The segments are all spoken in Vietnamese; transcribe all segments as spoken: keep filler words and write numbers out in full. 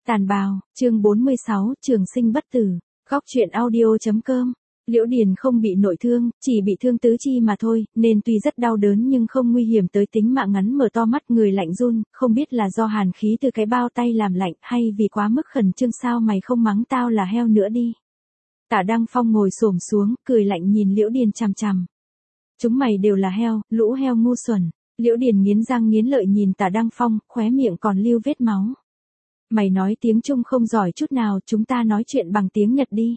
Tàn bào, chương bốn mươi sáu, trường sinh bất tử. Góc truyện audio.com. Liễu Điền không bị nội thương, chỉ bị thương tứ chi mà thôi, nên tuy rất đau đớn nhưng không nguy hiểm tới tính mạng. Ngắn mở to mắt người lạnh run, không biết là do hàn khí từ cái bao tay làm lạnh hay vì quá mức khẩn trương. Sao mày không mắng tao là heo nữa đi. Tả Đăng Phong ngồi xổm xuống, cười lạnh nhìn Liễu Điền chằm chằm. Chúng mày đều là heo, lũ heo ngu xuẩn. Liễu Điền nghiến răng nghiến lợi nhìn Tả Đăng Phong, khóe miệng còn lưu vết máu. Mày nói tiếng Trung không giỏi chút nào, chúng ta nói chuyện bằng tiếng Nhật đi.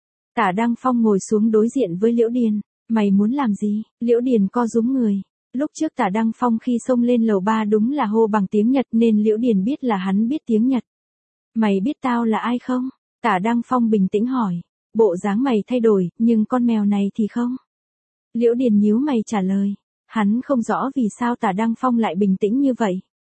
Tả Đăng Phong ngồi xuống đối diện với Liễu Điền. Mày muốn làm gì? Liễu Điền co rúm người. Lúc trước Tả Đăng Phong khi xông lên lầu ba đúng là hô bằng tiếng Nhật nên Liễu Điền biết là hắn biết tiếng Nhật. Mày biết tao là ai không? Tả Đăng Phong bình tĩnh hỏi. Bộ dáng mày thay đổi, nhưng con mèo này thì không. Liễu Điền nhíu mày trả lời. Hắn không rõ vì sao Tả Đăng Phong lại bình tĩnh như vậy.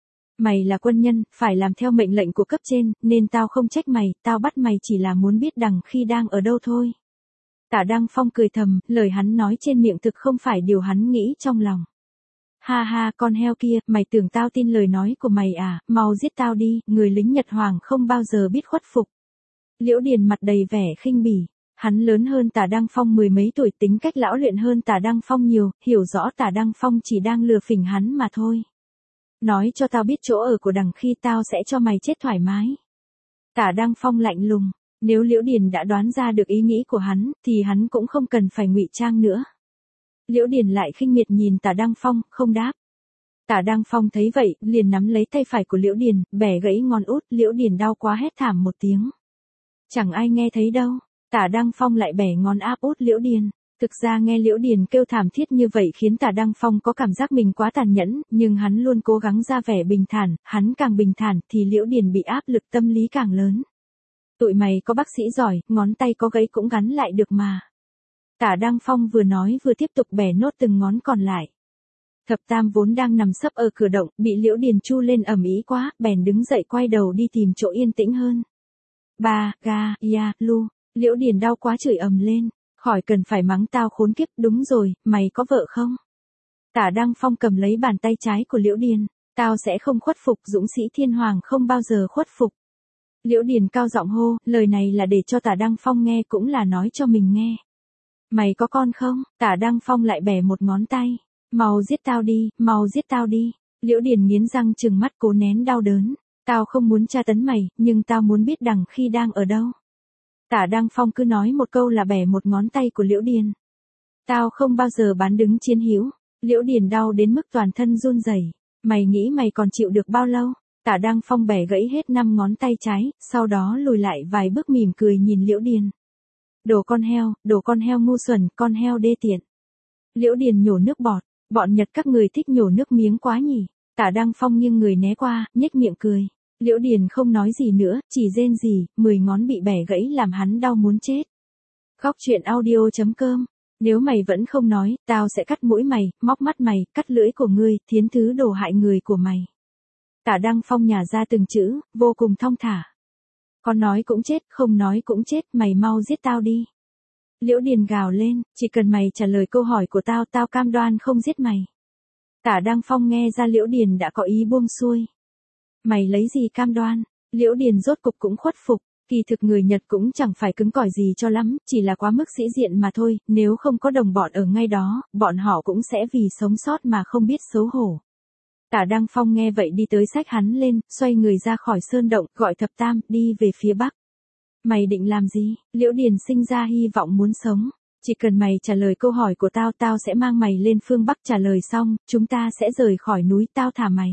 Mày là quân nhân, phải làm theo mệnh lệnh của cấp trên, nên tao không trách mày, tao bắt mày chỉ là muốn biết Đằng Khi đang ở đâu thôi. Tả Đăng Phong cười thầm, lời hắn nói trên miệng thực không phải điều hắn nghĩ trong lòng. Ha ha, con heo kia, mày tưởng tao tin lời nói của mày à, mau giết tao đi, người lính Nhật Hoàng không bao giờ biết khuất phục. Liễu Điền mặt đầy vẻ khinh bỉ. Hắn lớn hơn Tả Đăng Phong mười mấy tuổi, tính cách lão luyện hơn Tả Đăng Phong nhiều, hiểu rõ Tả Đăng Phong chỉ đang lừa phỉnh hắn mà thôi. Nói cho tao biết chỗ ở của Đằng Khi, tao sẽ cho mày chết thoải mái. Tả Đăng Phong lạnh lùng, nếu Liễu Điền đã đoán ra được ý nghĩ của hắn, thì hắn cũng không cần phải ngụy trang nữa. Liễu Điền lại khinh miệt nhìn Tả Đăng Phong, không đáp. Tả Đăng Phong thấy vậy, liền nắm lấy tay phải của Liễu Điền, bẻ gãy ngón út. Liễu Điền đau quá hét thảm một tiếng. Chẳng ai nghe thấy đâu. Tả Đăng Phong lại bẻ ngón áp út Liễu Điền. Thực ra nghe Liễu Điền kêu thảm thiết như vậy khiến Tả Đăng Phong có cảm giác mình quá tàn nhẫn, nhưng hắn luôn cố gắng ra vẻ bình thản, hắn càng bình thản thì Liễu Điền bị áp lực tâm lý càng lớn. Tụi mày có bác sĩ giỏi, ngón tay có gãy cũng gắn lại được mà. Tả Đăng Phong vừa nói vừa tiếp tục bẻ nốt từng ngón còn lại. Thập Tam vốn đang nằm sấp ở cửa động, bị Liễu Điền chu lên ầm ĩ quá, bèn đứng dậy quay đầu đi tìm chỗ yên tĩnh hơn. Ba, ga, ya, lu, Liễu Điền đau quá chửi ầm lên. Khỏi cần phải mắng tao khốn kiếp, đúng rồi, mày có vợ không? Tả Đăng Phong cầm lấy bàn tay trái của Liễu Điền. Tao sẽ không khuất phục, dũng sĩ thiên hoàng không bao giờ khuất phục. Liễu Điền cao giọng hô, lời này là để cho Tả Đăng Phong nghe cũng là nói cho mình nghe. Mày có con không? Tả Đăng Phong lại bẻ một ngón tay. Mau giết tao đi, mau giết tao đi. Liễu Điền nghiến răng trừng mắt cố nén đau đớn. Tao không muốn tra tấn mày, nhưng tao muốn biết Đằng Khi đang ở đâu. Tả Đăng Phong cứ nói một câu là bẻ một ngón tay của Liễu Điền. Tao không bao giờ bán đứng chiến hữu. Liễu Điền đau đến mức toàn thân run rẩy. Mày nghĩ mày còn chịu được bao lâu? Tả Đăng Phong bẻ gãy hết năm ngón tay trái, sau đó lùi lại vài bước mỉm cười nhìn Liễu Điền. Đồ con heo, đồ con heo ngu xuẩn, con heo đê tiện. Liễu Điền nhổ nước bọt, bọn Nhật các người thích nhổ nước miếng quá nhỉ? Tả Đăng Phong nghiêng người né qua, nhếch miệng cười. Liễu Điền không nói gì nữa, chỉ rên rỉ, mười ngón bị bẻ gãy làm hắn đau muốn chết. Góc truyện audio.com. Nếu mày vẫn không nói, tao sẽ cắt mũi mày, móc mắt mày, cắt lưỡi của ngươi, thiến thứ đồ hại người của mày. Tả Đăng Phong nhả ra từng chữ, vô cùng thong thả. Con nói cũng chết, không nói cũng chết, mày mau giết tao đi. Liễu Điền gào lên, chỉ cần mày trả lời câu hỏi của tao, tao cam đoan không giết mày. Tả Đăng Phong nghe ra Liễu Điền đã có ý buông xuôi. Mày lấy gì cam đoan? Liễu Điền rốt cục cũng khuất phục, kỳ thực người Nhật cũng chẳng phải cứng cỏi gì cho lắm, chỉ là quá mức sĩ diện mà thôi, nếu không có đồng bọn ở ngay đó, bọn họ cũng sẽ vì sống sót mà không biết xấu hổ. Tả Đăng Phong nghe vậy đi tới xách hắn lên, xoay người ra khỏi sơn động, gọi Thập Tam, đi về phía bắc. Mày định làm gì? Liễu Điền sinh ra hy vọng muốn sống. Chỉ cần mày trả lời câu hỏi của tao, tao sẽ mang mày lên phương Bắc. Trả lời xong, chúng ta sẽ rời khỏi núi, tao thả mày.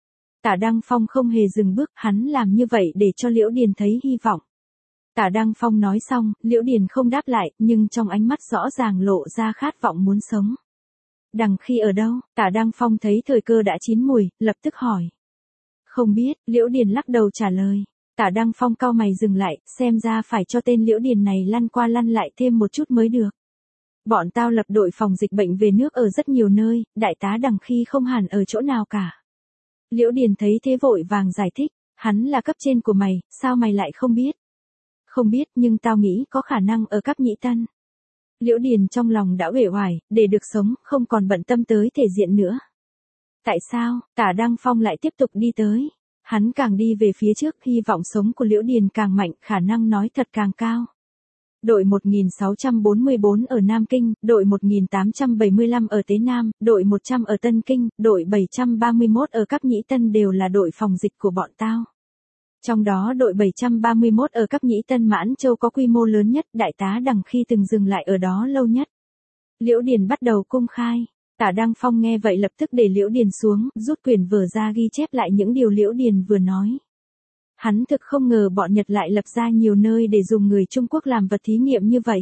Tả Đăng Phong không hề dừng bước, hắn làm như vậy để cho Liễu Điền thấy hy vọng. Tả Đăng Phong nói xong, Liễu Điền không đáp lại, nhưng trong ánh mắt rõ ràng lộ ra khát vọng muốn sống. Đằng Khi ở đâu? Tả Đăng Phong thấy thời cơ đã chín mùi, lập tức hỏi. Không biết, Liễu Điền lắc đầu trả lời. Tả Đăng Phong cau mày dừng lại, xem ra phải cho tên Liễu Điền này lăn qua lăn lại thêm một chút mới được. Bọn tao lập đội phòng dịch bệnh về nước ở rất nhiều nơi, đại tá Đằng Khi không hẳn ở chỗ nào cả. Liễu Điền thấy thế vội vàng giải thích, hắn là cấp trên của mày, sao mày lại không biết? Không biết, nhưng tao nghĩ có khả năng ở Cáp Nhĩ Tân. Liễu Điền trong lòng đã uể oải, để được sống, không còn bận tâm tới thể diện nữa. Tại sao? Tả Đăng Phong lại tiếp tục đi tới. Hắn càng đi về phía trước, hy vọng sống của Liễu Điền càng mạnh, khả năng nói thật càng cao. Đội một nghìn sáu trăm bốn mươi bốn ở Nam Kinh, đội một nghìn tám trăm bảy mươi lăm ở Tế Nam, đội một trăm ở Tân Kinh, đội bảy trăm ba mươi mốt ở Cáp Nhĩ Tân đều là đội phòng dịch của bọn tao. Trong đó đội bảy trăm ba mươi mốt ở Cáp Nhĩ Tân Mãn Châu có quy mô lớn nhất, đại tá Đằng Khi từng dừng lại ở đó lâu nhất. Liễu Điền bắt đầu công khai. Tả Đăng Phong nghe vậy lập tức để Liễu Điền xuống, rút quyển vở ra ghi chép lại những điều Liễu Điền vừa nói. Hắn thực không ngờ bọn Nhật lại lập ra nhiều nơi để dùng người Trung Quốc làm vật thí nghiệm như vậy.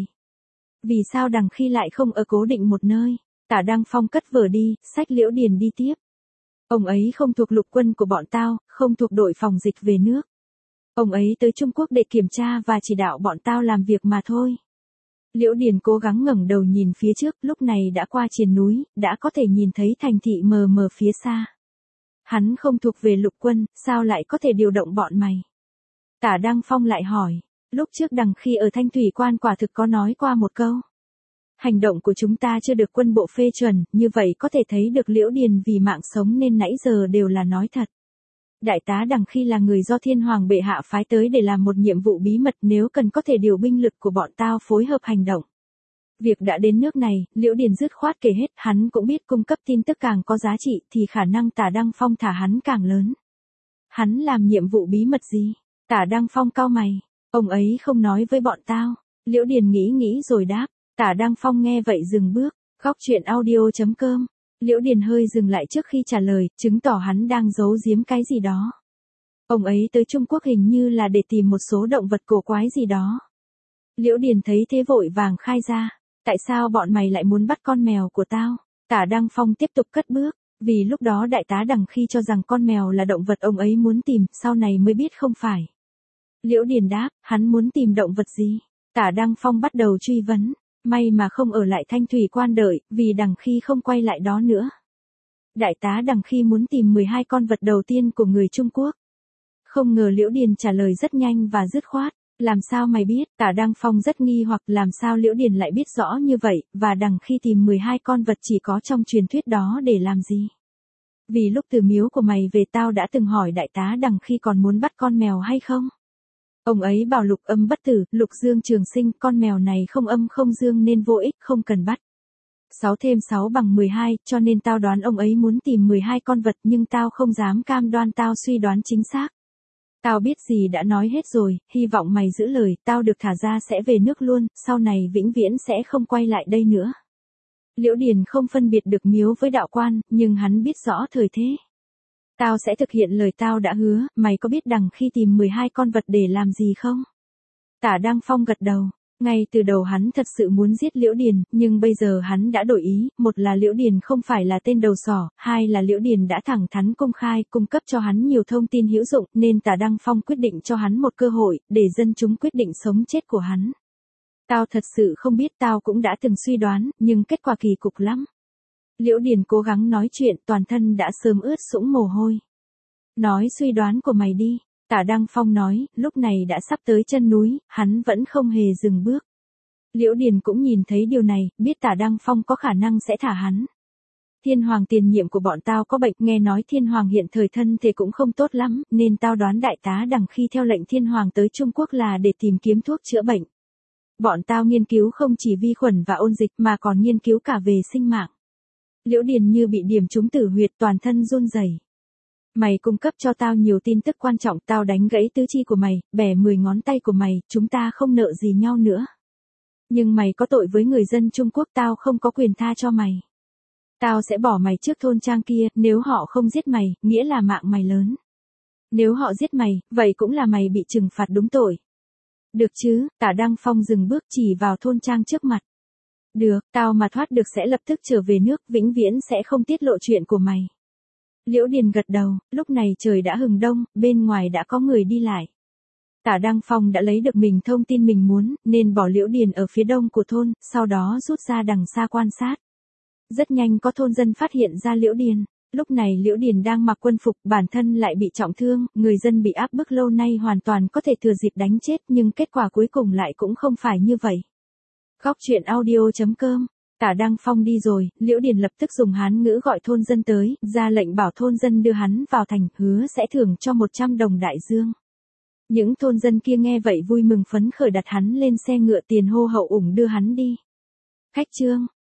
Vì sao Đằng Khi lại không ở cố định một nơi? Tả Đăng Phong cất vở đi, xách Liễu Điền đi tiếp. Ông ấy không thuộc lục quân của bọn tao, không thuộc đội phòng dịch về nước. Ông ấy tới Trung Quốc để kiểm tra và chỉ đạo bọn tao làm việc mà thôi. Liễu Điền cố gắng ngẩng đầu nhìn phía trước, lúc này đã qua triền núi, đã có thể nhìn thấy thành thị mờ mờ phía xa. Hắn không thuộc về lục quân, sao lại có thể điều động bọn mày? Tả Đăng Phong lại hỏi, lúc trước Đằng Khi ở Thanh Thủy Quan quả thực có nói qua một câu. Hành động của chúng ta chưa được quân bộ phê chuẩn, như vậy có thể thấy được Liễu Điền vì mạng sống nên nãy giờ đều là nói thật. Đại tá Đằng Khi là người do Thiên Hoàng bệ hạ phái tới để làm một nhiệm vụ bí mật, nếu cần có thể điều binh lực của bọn tao phối hợp hành động. Việc đã đến nước này, Liễu Điền dứt khoát kể hết, hắn cũng biết cung cấp tin tức càng có giá trị thì khả năng Tả Đăng Phong thả hắn càng lớn. Hắn làm nhiệm vụ bí mật gì? Tả Đăng Phong cau mày, ông ấy không nói với bọn tao. Liễu Điền nghĩ nghĩ rồi đáp. Tả Đăng Phong nghe vậy dừng bước. Góc truyện audio chấm com. Liễu Điền hơi dừng lại trước khi trả lời, chứng tỏ hắn đang giấu giếm cái gì đó. Ông ấy tới Trung Quốc hình như là để tìm một số động vật cổ quái gì đó. Liễu Điền thấy thế vội vàng khai ra. Tại sao bọn mày lại muốn bắt con mèo của tao? Tả Đăng Phong tiếp tục cất bước. Vì lúc đó đại tá Đằng Khi cho rằng con mèo là động vật ông ấy muốn tìm, sau này mới biết không phải. Liễu Điền đáp, hắn muốn tìm động vật gì? Tả Đăng Phong bắt đầu truy vấn. May mà không ở lại Thanh Thủy Quan đợi, vì Đằng Khi không quay lại đó nữa. Đại tá Đằng Khi muốn tìm mười hai con vật đầu tiên của người Trung Quốc. Không ngờ Liễu Điền trả lời rất nhanh và dứt khoát. Làm sao mày biết? Tả Đăng Phong rất nghi hoặc làm sao Liễu Điền lại biết rõ như vậy, và Đằng Khi tìm mười hai con vật chỉ có trong truyền thuyết đó để làm gì? Vì lúc từ miếu của mày về tao đã từng hỏi đại tá Đằng Khi còn muốn bắt con mèo hay không? Ông ấy bảo lục âm bất tử, lục dương trường sinh, con mèo này không âm không dương nên vô ích, không cần bắt. sáu thêm sáu bằng mười hai, cho nên tao đoán ông ấy muốn tìm mười hai con vật nhưng tao không dám cam đoan tao suy đoán chính xác. Tao biết gì đã nói hết rồi, hy vọng mày giữ lời, tao được thả ra sẽ về nước luôn, sau này vĩnh viễn sẽ không quay lại đây nữa. Liễu Điền không phân biệt được miếu với đạo quan, nhưng hắn biết rõ thời thế. Tao sẽ thực hiện lời tao đã hứa, mày có biết Đằng Khi tìm mười hai con vật để làm gì không? Tả Đăng Phong gật đầu. Ngay từ đầu hắn thật sự muốn giết Liễu Điền, nhưng bây giờ hắn đã đổi ý, một là Liễu Điền không phải là tên đầu sỏ, hai là Liễu Điền đã thẳng thắn công khai, cung cấp cho hắn nhiều thông tin hữu dụng, nên Tả Đăng Phong quyết định cho hắn một cơ hội, để dân chúng quyết định sống chết của hắn. Tao thật sự không biết, tao cũng đã từng suy đoán, nhưng kết quả kỳ cục lắm. Liễu Điền cố gắng nói chuyện, toàn thân đã sớm ướt sũng mồ hôi. Nói suy đoán của mày đi. Tả Đăng Phong nói, lúc này đã sắp tới chân núi, hắn vẫn không hề dừng bước. Liễu Điền cũng nhìn thấy điều này, biết Tả Đăng Phong có khả năng sẽ thả hắn. Thiên Hoàng tiền nhiệm của bọn tao có bệnh, nghe nói Thiên Hoàng hiện thời thân thể cũng không tốt lắm, nên tao đoán đại tá Đằng Khi theo lệnh Thiên Hoàng tới Trung Quốc là để tìm kiếm thuốc chữa bệnh. Bọn tao nghiên cứu không chỉ vi khuẩn và ôn dịch mà còn nghiên cứu cả về sinh mạng. Liễu Điền như bị điểm trúng tử huyệt, toàn thân run rẩy. Mày cung cấp cho tao nhiều tin tức quan trọng, tao đánh gãy tứ chi của mày, bẻ mười ngón tay của mày, chúng ta không nợ gì nhau nữa. Nhưng mày có tội với người dân Trung Quốc, tao không có quyền tha cho mày. Tao sẽ bỏ mày trước thôn trang kia, nếu họ không giết mày, nghĩa là mạng mày lớn. Nếu họ giết mày, vậy cũng là mày bị trừng phạt đúng tội. Được chứ? Tả Đăng Phong dừng bước chỉ vào thôn trang trước mặt. Được, tao mà thoát được sẽ lập tức trở về nước, vĩnh viễn sẽ không tiết lộ chuyện của mày. Liễu Điền gật đầu, lúc này trời đã hừng đông, bên ngoài đã có người đi lại. Tả Đăng Phong đã lấy được mình thông tin mình muốn, nên bỏ Liễu Điền ở phía đông của thôn, sau đó rút ra đằng xa quan sát. Rất nhanh có thôn dân phát hiện ra Liễu Điền. Lúc này Liễu Điền đang mặc quân phục, bản thân lại bị trọng thương, người dân bị áp bức lâu nay hoàn toàn có thể thừa dịp đánh chết, nhưng kết quả cuối cùng lại cũng không phải như vậy. Góc truyện audio chấm com Tả Đăng Phong đi rồi, Liễu Điền lập tức dùng Hán ngữ gọi thôn dân tới, ra lệnh bảo thôn dân đưa hắn vào thành, hứa sẽ thưởng cho một trăm đồng đại dương. Những thôn dân kia nghe vậy vui mừng phấn khởi đặt hắn lên xe ngựa tiền hô hậu ủng đưa hắn đi. Khách trương,